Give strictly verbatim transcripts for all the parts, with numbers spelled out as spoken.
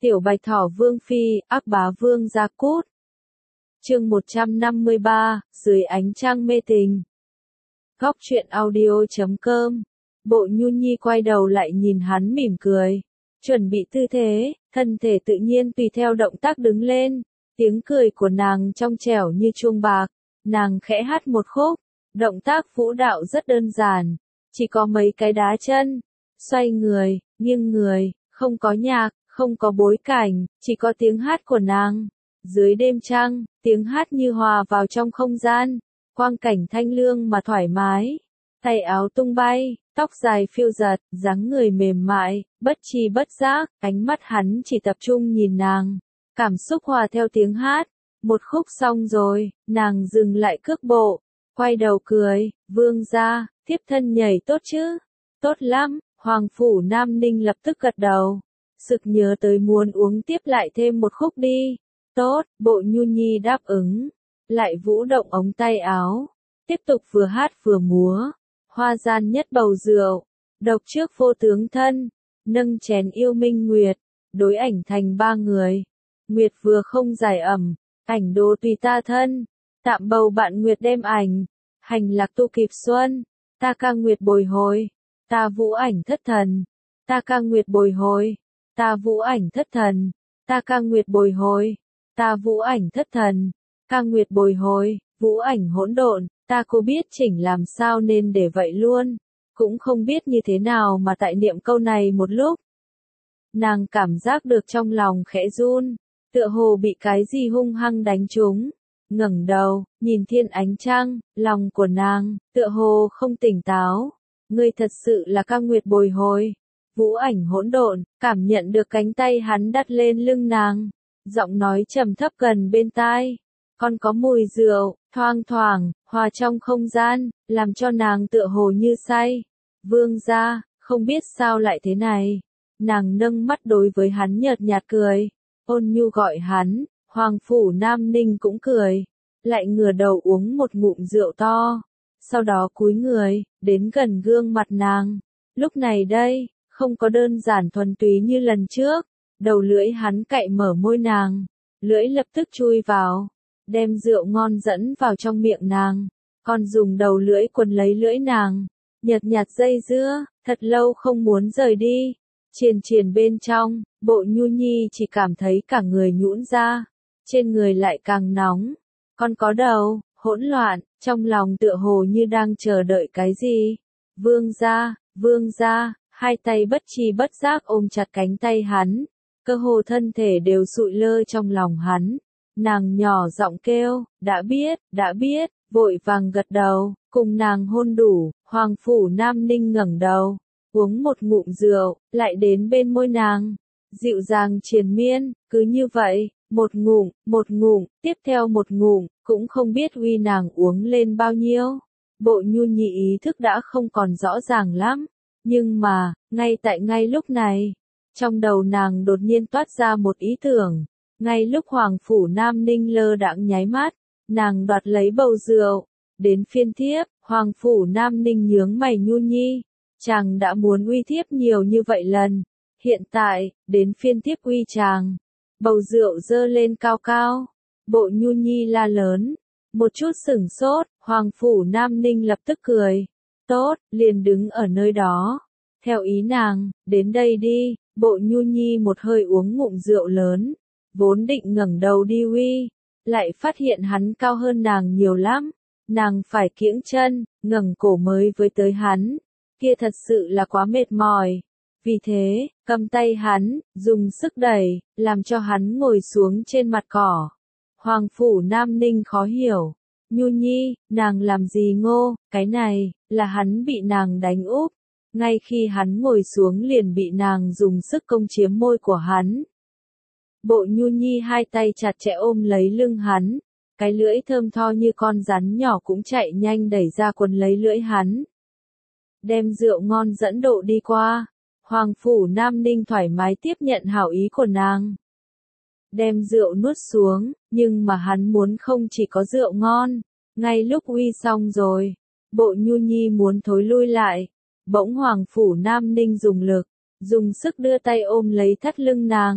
Tiểu Bạch Thỏ Vương Phi, ác bá vương Gia Cút. Chương một trăm năm mươi ba, dưới ánh trăng mê tình. Góc truyện audio chấm com. Bộ Nhu Nhi quay đầu lại nhìn hắn mỉm cười. Chuẩn bị tư thế, thân thể tự nhiên tùy theo động tác đứng lên. Tiếng cười của nàng trong trẻo như chuông bạc. Nàng khẽ hát một khúc. Động tác vũ đạo rất đơn giản. Chỉ có mấy cái đá chân. Xoay người, nghiêng người, không có nhạc. Không có bối cảnh, chỉ có tiếng hát của nàng. Dưới đêm trăng, tiếng hát như hòa vào trong không gian. Quang cảnh thanh lương mà thoải mái. Tay áo tung bay, tóc dài phiêu giật, dáng người mềm mại, bất tri bất giác, ánh mắt hắn chỉ tập trung nhìn nàng. Cảm xúc hòa theo tiếng hát. Một khúc xong rồi, nàng dừng lại cước bộ. Quay đầu cười, vương gia, thiếp thân nhảy tốt chứ? Tốt lắm, Hoàng Phủ Nam Ninh lập tức gật đầu. Sực nhớ tới muốn uống tiếp lại thêm một khúc đi. Tốt, Bộ Nhu Nhi đáp ứng. Lại vũ động ống tay áo. Tiếp tục vừa hát vừa múa. Hoa gian nhất bầu rượu. Độc trước vô tướng thân. Nâng chén yêu minh nguyệt. Đối ảnh thành ba người. Nguyệt vừa không giải ẩm. Ảnh đồ tùy ta thân. Tạm bầu bạn nguyệt đem ảnh. Hành lạc tu kịp xuân. Ta ca nguyệt bồi hồi. Ta vũ ảnh thất thần. Ta ca nguyệt bồi hồi. Ta vũ ảnh thất thần, ta ca nguyệt bồi hồi, ta vũ ảnh thất thần, ca nguyệt bồi hồi, vũ ảnh hỗn độn, ta cô biết chỉnh làm sao nên để vậy luôn, cũng không biết như thế nào mà tại niệm câu này một lúc. Nàng cảm giác được trong lòng khẽ run, tựa hồ bị cái gì hung hăng đánh trúng, ngẩng đầu, nhìn thiên ánh trăng, lòng của nàng, tựa hồ không tỉnh táo, ngươi thật sự là ca nguyệt bồi hồi. Vũ ảnh hỗn độn, cảm nhận được cánh tay hắn đặt lên lưng nàng. Giọng nói trầm thấp gần bên tai. Còn có mùi rượu, thoang thoảng, hòa trong không gian, làm cho nàng tựa hồ như say. Vương gia, không biết sao lại thế này. Nàng nâng mắt đối với hắn nhợt nhạt cười. Ôn nhu gọi hắn, Hoàng Phủ Nam Ninh cũng cười. Lại ngửa đầu uống một ngụm rượu to. Sau đó cúi người, đến gần gương mặt nàng. Lúc này đây. Không có đơn giản thuần túy như lần trước, đầu lưỡi hắn cạy mở môi nàng, lưỡi lập tức chui vào, đem rượu ngon dẫn vào trong miệng nàng, còn dùng đầu lưỡi quấn lấy lưỡi nàng, nhợt nhạt dây dưa, thật lâu không muốn rời đi, triền triền bên trong, Bộ Nhu Nhi chỉ cảm thấy cả người nhũn ra, trên người lại càng nóng, còn có đầu, hỗn loạn, trong lòng tựa hồ như đang chờ đợi cái gì, vương gia, vương gia. Hai tay bất tri bất giác ôm chặt cánh tay hắn, cơ hồ thân thể đều sụi lơ trong lòng hắn. Nàng nhỏ giọng kêu, đã biết, đã biết, vội vàng gật đầu, cùng nàng hôn đủ, Hoàng Phủ Nam Ninh ngẩng đầu, uống một ngụm rượu, lại đến bên môi nàng, dịu dàng triền miên, cứ như vậy, một ngụm, một ngụm, tiếp theo một ngụm, cũng không biết uy nàng uống lên bao nhiêu. Bộ Nhu Nhi ý thức đã không còn rõ ràng lắm. Nhưng mà, ngay tại ngay lúc này, trong đầu nàng đột nhiên toát ra một ý tưởng. Ngay lúc Hoàng Phủ Nam Ninh lơ đãng nháy mắt, nàng đoạt lấy bầu rượu. Đến phiên thiếp, Hoàng Phủ Nam Ninh nhướng mày Nhu Nhi. Chàng đã muốn uy thiếp nhiều như vậy lần. Hiện tại, đến phiên thiếp uy chàng. Bầu rượu dơ lên cao cao. Bộ Nhu Nhi la lớn. Một chút sửng sốt, Hoàng Phủ Nam Ninh lập tức cười. Tốt, liền đứng ở nơi đó. Theo ý nàng, đến đây đi, Bộ Nhu Nhi một hơi uống ngụm rượu lớn. Vốn định ngẩng đầu đi uy, lại phát hiện hắn cao hơn nàng nhiều lắm. Nàng phải kiễng chân, ngẩng cổ mới với tới hắn. Kia thật sự là quá mệt mỏi. Vì thế, cầm tay hắn, dùng sức đẩy, làm cho hắn ngồi xuống trên mặt cỏ. Hoàng Phủ Nam Ninh khó hiểu. Nhu Nhi, nàng làm gì ngô, cái này, là hắn bị nàng đánh úp. Ngay khi hắn ngồi xuống liền bị nàng dùng sức công chiếm môi của hắn. Bộ Nhu Nhi hai tay chặt chẽ ôm lấy lưng hắn. Cái lưỡi thơm tho như con rắn nhỏ cũng chạy nhanh đẩy ra quấn lấy lưỡi hắn. Đem rượu ngon dẫn độ đi qua. Hoàng Phủ Nam Ninh thoải mái tiếp nhận hảo ý của nàng. Đem rượu nuốt xuống, nhưng mà hắn muốn không chỉ có rượu ngon. Ngay lúc uy xong rồi, Bộ Nhu Nhi muốn thối lui lại. Bỗng Hoàng Phủ Nam Ninh dùng lực, dùng sức đưa tay ôm lấy thắt lưng nàng.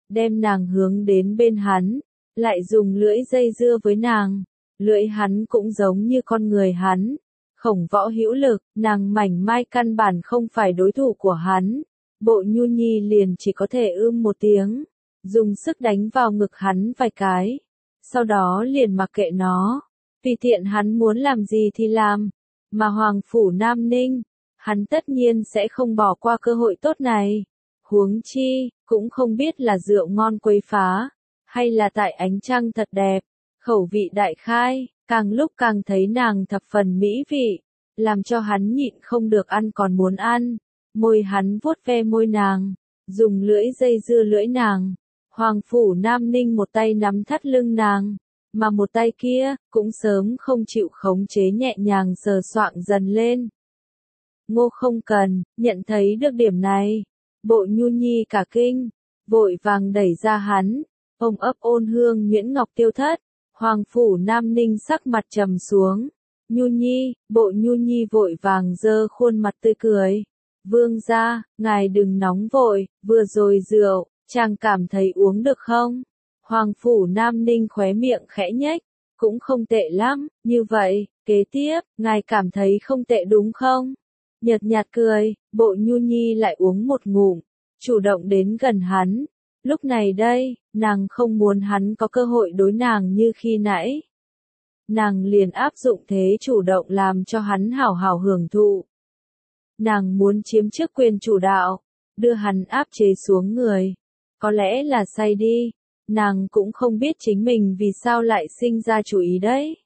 đem nàng hướng đến bên hắn, lại dùng lưỡi dây dưa với nàng. Lưỡi hắn cũng giống như con người hắn, khổng võ hữu lực, nàng mảnh mai căn bản không phải đối thủ của hắn. Bộ Nhu Nhi liền chỉ có thể ưm một tiếng, dùng sức đánh vào ngực hắn vài cái, sau đó liền mặc kệ nó, tùy tiện hắn muốn làm gì thì làm, mà Hoàng phủ Nam Ninh, hắn tất nhiên sẽ không bỏ qua cơ hội tốt này. Huống chi, cũng không biết là rượu ngon quấy phá, hay là tại ánh trăng thật đẹp, khẩu vị đại khai, càng lúc càng thấy nàng thập phần mỹ vị, làm cho hắn nhịn không được ăn còn muốn ăn. Môi hắn vuốt ve môi nàng, dùng lưỡi dây dưa lưỡi nàng. Hoàng phủ Nam Ninh một tay nắm thắt lưng nàng, mà một tay kia cũng sớm không chịu khống chế nhẹ nhàng sờ soạng dần lên. Ngô Không Cần nhận thấy được điểm này, Bộ Nhu Nhi cả kinh, vội vàng đẩy ra hắn, ôm ấp ôn hương nhuyễn ngọc tiêu thất. Hoàng phủ Nam Ninh sắc mặt trầm xuống. Nhu Nhi, Bộ Nhu Nhi vội vàng giơ khuôn mặt tươi cười. Vương gia, ngài đừng nóng vội, vừa rồi rượu, chàng cảm thấy uống được không? Hoàng phủ Nam Ninh khóe miệng khẽ nhếch, cũng không tệ lắm, như vậy, kế tiếp, ngài cảm thấy không tệ đúng không? Nhợt nhạt cười, Bộ Nhu Nhi lại uống một ngụm, chủ động đến gần hắn. Lúc này đây, nàng không muốn hắn có cơ hội đối nàng như khi nãy. Nàng liền áp dụng thế chủ động làm cho hắn hảo hảo hưởng thụ. Nàng muốn chiếm trước quyền chủ đạo, đưa hắn áp chế xuống người. Có lẽ là say đi, nàng cũng không biết chính mình vì sao lại sinh ra chủ ý đấy.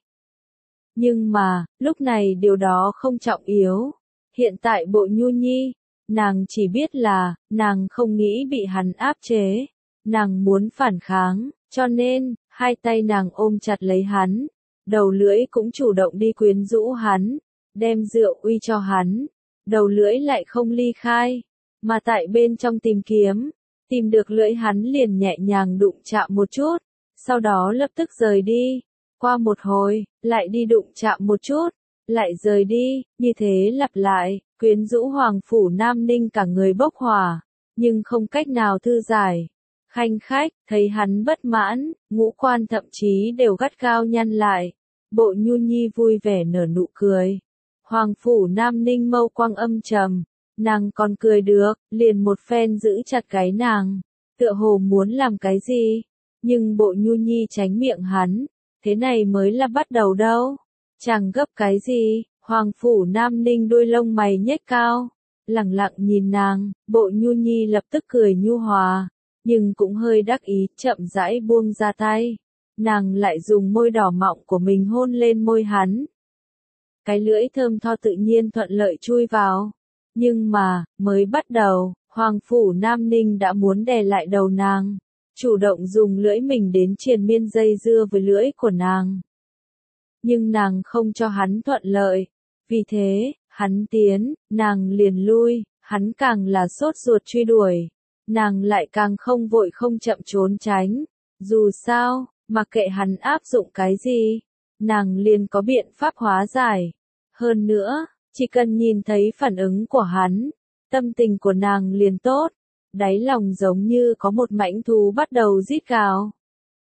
Nhưng mà, lúc này điều đó không trọng yếu. Hiện tại Bộ Nhu Nhi, nàng chỉ biết là, nàng không nghĩ bị hắn áp chế. Nàng muốn phản kháng, cho nên, hai tay nàng ôm chặt lấy hắn. Đầu lưỡi cũng chủ động đi quyến rũ hắn, đem rượu uy cho hắn. Đầu lưỡi lại không ly khai, mà tại bên trong tìm kiếm, tìm được lưỡi hắn liền nhẹ nhàng đụng chạm một chút, sau đó lập tức rời đi. Qua một hồi, lại đi đụng chạm một chút, lại rời đi, như thế lặp lại, quyến rũ Hoàng phủ Nam Ninh cả người bốc hỏa, nhưng không cách nào thư giải. Khanh khách, thấy hắn bất mãn, ngũ quan thậm chí đều gắt gao nhăn lại. Bộ Nhu Nhi vui vẻ nở nụ cười. Hoàng phủ Nam Ninh mâu quang âm trầm, nàng còn cười được, liền một phen giữ chặt cái nàng, tựa hồ muốn làm cái gì, nhưng Bộ Nhu Nhi tránh miệng hắn, thế này mới là bắt đầu đâu, chàng gấp cái gì? Hoàng phủ Nam Ninh đôi lông mày nhếch cao, lẳng lặng nhìn nàng. Bộ Nhu Nhi lập tức cười nhu hòa, nhưng cũng hơi đắc ý, chậm rãi buông ra tay, nàng lại dùng môi đỏ mọng của mình hôn lên môi hắn. Cái lưỡi thơm tho tự nhiên thuận lợi chui vào. Nhưng mà, mới bắt đầu, Hoàng phủ Nam Ninh đã muốn đè lại đầu nàng, chủ động dùng lưỡi mình đến triền miên dây dưa với lưỡi của nàng. Nhưng nàng không cho hắn thuận lợi, vì thế, hắn tiến, nàng liền lui, hắn càng là sốt ruột truy đuổi, nàng lại càng không vội không chậm trốn tránh. Dù sao, mặc kệ hắn áp dụng cái gì, nàng liền có biện pháp hóa giải. Hơn nữa, chỉ cần nhìn thấy phản ứng của hắn, tâm tình của nàng liền tốt, đáy lòng giống như có một mãnh thú bắt đầu rít gào.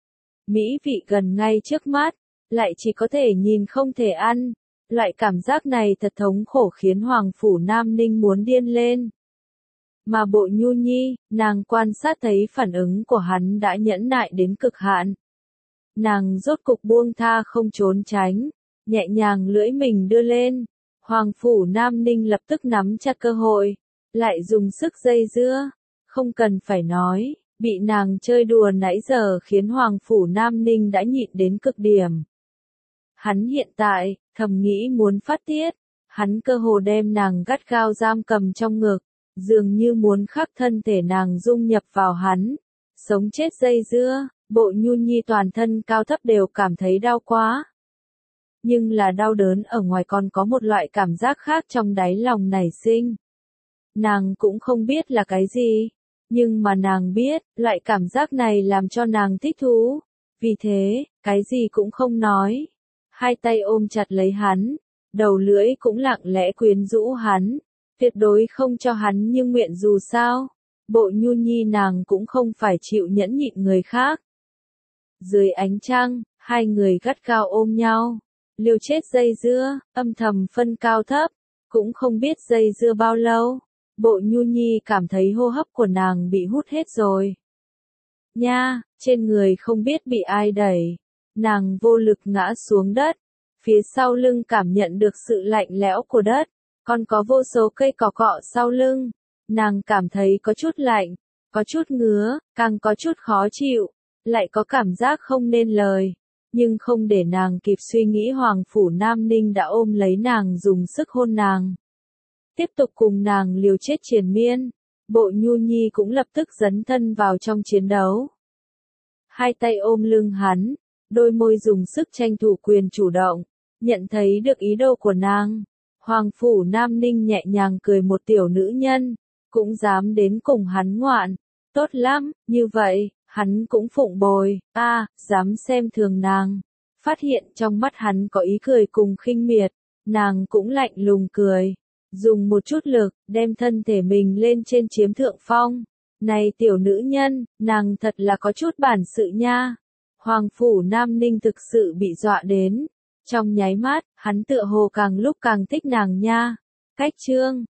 Mỹ vị gần ngay trước mắt, lại chỉ có thể nhìn không thể ăn, loại cảm giác này thật thống khổ khiến Hoàng phủ Nam Ninh muốn điên lên. Mà Bộ Nhu Nhi, nàng quan sát thấy phản ứng của hắn đã nhẫn nại đến cực hạn. Nàng rốt cục buông tha không trốn tránh, nhẹ nhàng lưỡi mình đưa lên. Hoàng phủ Nam Ninh lập tức nắm chặt cơ hội, lại dùng sức dây dưa, không cần phải nói, bị nàng chơi đùa nãy giờ khiến Hoàng phủ Nam Ninh đã nhịn đến cực điểm. Hắn hiện tại, thầm nghĩ muốn phát tiết, hắn cơ hồ đem nàng gắt gao giam cầm trong ngực, dường như muốn khắc thân thể nàng dung nhập vào hắn, sống chết dây dưa. Bộ Nhu Nhi toàn thân cao thấp đều cảm thấy đau quá. Nhưng là đau đớn ở ngoài còn có một loại cảm giác khác trong đáy lòng nảy sinh. Nàng cũng không biết là cái gì, nhưng mà nàng biết, loại cảm giác này làm cho nàng thích thú. Vì thế, cái gì cũng không nói. Hai tay ôm chặt lấy hắn, đầu lưỡi cũng lặng lẽ quyến rũ hắn, tuyệt đối không cho hắn như nguyện dù sao. Bộ Nhu Nhi nàng cũng không phải chịu nhẫn nhịn người khác. Dưới ánh trăng, hai người gắt gao ôm nhau, liều chết dây dưa, âm thầm phân cao thấp, cũng không biết dây dưa bao lâu. Bộ Nhu Nhi cảm thấy hô hấp của nàng bị hút hết rồi. Nha, trên người không biết bị ai đẩy, nàng vô lực ngã xuống đất, phía sau lưng cảm nhận được sự lạnh lẽo của đất, còn có vô số cây cỏ cọ sau lưng, nàng cảm thấy có chút lạnh, có chút ngứa, càng có chút khó chịu, lại có cảm giác không nên lời, nhưng không để nàng kịp suy nghĩ Hoàng Phủ Nam Ninh đã ôm lấy nàng dùng sức hôn nàng. Tiếp tục cùng nàng liều chết triền miên, Bộ Nhu Nhi cũng lập tức dấn thân vào trong chiến đấu. Hai tay ôm lưng hắn, đôi môi dùng sức tranh thủ quyền chủ động, nhận thấy được ý đồ của nàng. Hoàng Phủ Nam Ninh nhẹ nhàng cười, một tiểu nữ nhân, cũng dám đến cùng hắn ngoạn, tốt lắm, như vậy, hắn cũng phụng bồi, a, à, dám xem thường nàng. Phát hiện trong mắt hắn có ý cười cùng khinh miệt, nàng cũng lạnh lùng cười, dùng một chút lực, đem thân thể mình lên trên chiếm thượng phong. Này tiểu nữ nhân, nàng thật là có chút bản sự nha. Hoàng Phủ Nam Ninh thực sự bị dọa đến. Trong nháy mắt, hắn tựa hồ càng lúc càng thích nàng nha. Cách chương